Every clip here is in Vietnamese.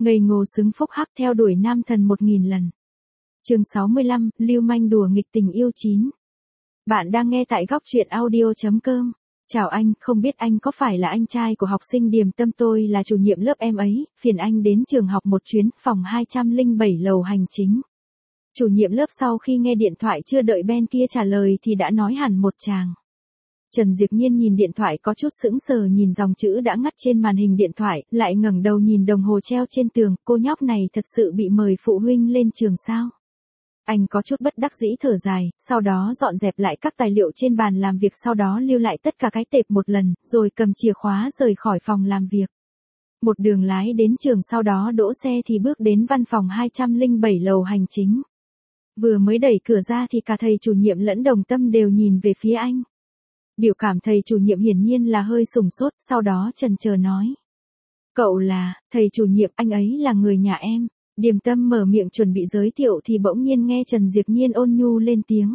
Ngây ngô xứng phúc hắc theo đuổi nam thần 1000 lần. Chương 65, lưu manh đùa nghịch tình yêu 9. Bạn đang nghe tại góc truyện audio.com. Chào anh, không biết anh có phải là anh trai của học sinh Điềm Tâm, tôi là chủ nhiệm lớp em ấy, phiền anh đến trường học một chuyến, phòng 207 lầu hành chính. Chủ nhiệm lớp sau khi nghe điện thoại chưa đợi bên kia trả lời thì đã nói hẳn một tràng. Trần Diệp Nhiên nhìn điện thoại có chút sững sờ, nhìn dòng chữ đã ngắt trên màn hình điện thoại, lại ngẩng đầu nhìn đồng hồ treo trên tường, cô nhóc này thật sự bị mời phụ huynh lên trường sao? Anh có chút bất đắc dĩ thở dài, sau đó dọn dẹp lại các tài liệu trên bàn làm việc, sau đó lưu lại tất cả cái tệp một lần, rồi cầm chìa khóa rời khỏi phòng làm việc. Một đường lái đến trường, sau đó đỗ xe thì bước đến văn phòng 207 lầu hành chính. Vừa mới đẩy cửa ra thì cả thầy chủ nhiệm lẫn Đồng Tâm đều nhìn về phía anh. Biểu cảm thầy chủ nhiệm hiển nhiên là hơi sửng sốt, sau đó chần chờ nói. Cậu là, thầy chủ nhiệm, anh ấy là người nhà em. Điềm Tâm mở miệng chuẩn bị giới thiệu thì bỗng nhiên nghe Trần Diệp Nhiên ôn nhu lên tiếng.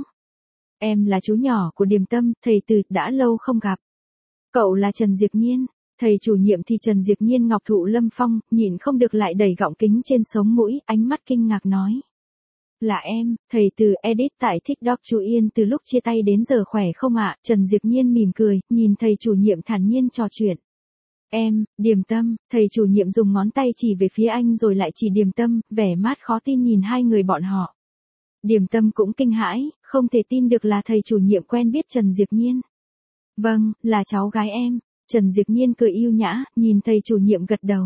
Em là chú nhỏ của Điềm Tâm, thầy Từ, đã lâu không gặp. Cậu là Trần Diệp Nhiên. Thầy chủ nhiệm thì Trần Diệp Nhiên ngọc thụ lâm phong, nhịn không được lại đẩy gọng kính trên sống mũi, ánh mắt kinh ngạc nói. Là em, thầy Từ, edit tại TikTok. Chú Yên từ lúc chia tay đến giờ khỏe không ạ? Trần Diệp Nhiên mỉm cười, nhìn thầy chủ nhiệm thản nhiên trò chuyện. Em, Điềm Tâm, thầy chủ nhiệm dùng ngón tay chỉ về phía anh rồi lại chỉ Điềm Tâm, vẻ mặt khó tin nhìn hai người bọn họ. Điềm Tâm cũng kinh hãi, không thể tin được là thầy chủ nhiệm quen biết Trần Diệp Nhiên. Vâng, là cháu gái em. Trần Diệp Nhiên cười yêu nhã, nhìn thầy chủ nhiệm gật đầu.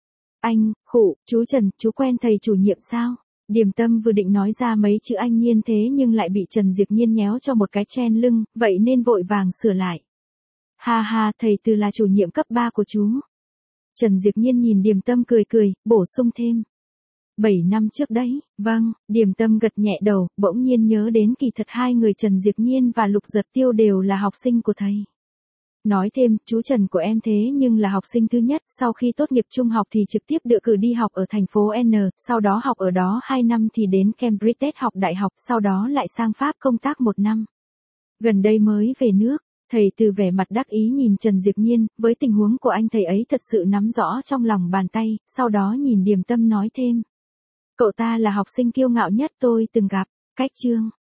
Anh, khụ, chú Trần, chú quen thầy chủ nhiệm sao? Điềm Tâm vừa định nói ra mấy chữ anh Nhiên thế nhưng lại bị Trần Diệp Nhiên nhéo cho một cái chen lưng, vậy nên vội vàng sửa lại. Ha ha, thầy Từ là chủ nhiệm cấp 3 của chú. Trần Diệp Nhiên nhìn Điềm Tâm cười cười, bổ sung thêm. 7 năm trước đấy, vâng, Điềm Tâm gật nhẹ đầu, bỗng nhiên nhớ đến kỳ thật hai người Trần Diệp Nhiên và Lục Giật Tiêu đều là học sinh của thầy. Nói thêm, chú Trần của em thế nhưng là học sinh thứ nhất, sau khi tốt nghiệp trung học thì trực tiếp được cử đi học ở thành phố N, sau đó học ở đó 2 năm thì đến Cambridge học đại học, sau đó lại sang Pháp công tác 1 năm. Gần đây mới về nước. Thầy Từ vẻ mặt đắc ý nhìn Trần Diệp Nhiên, với tình huống của anh thầy ấy thật sự nắm rõ trong lòng bàn tay, sau đó nhìn Điềm Tâm nói thêm. Cậu ta là học sinh kiêu ngạo nhất tôi từng gặp, cách chương.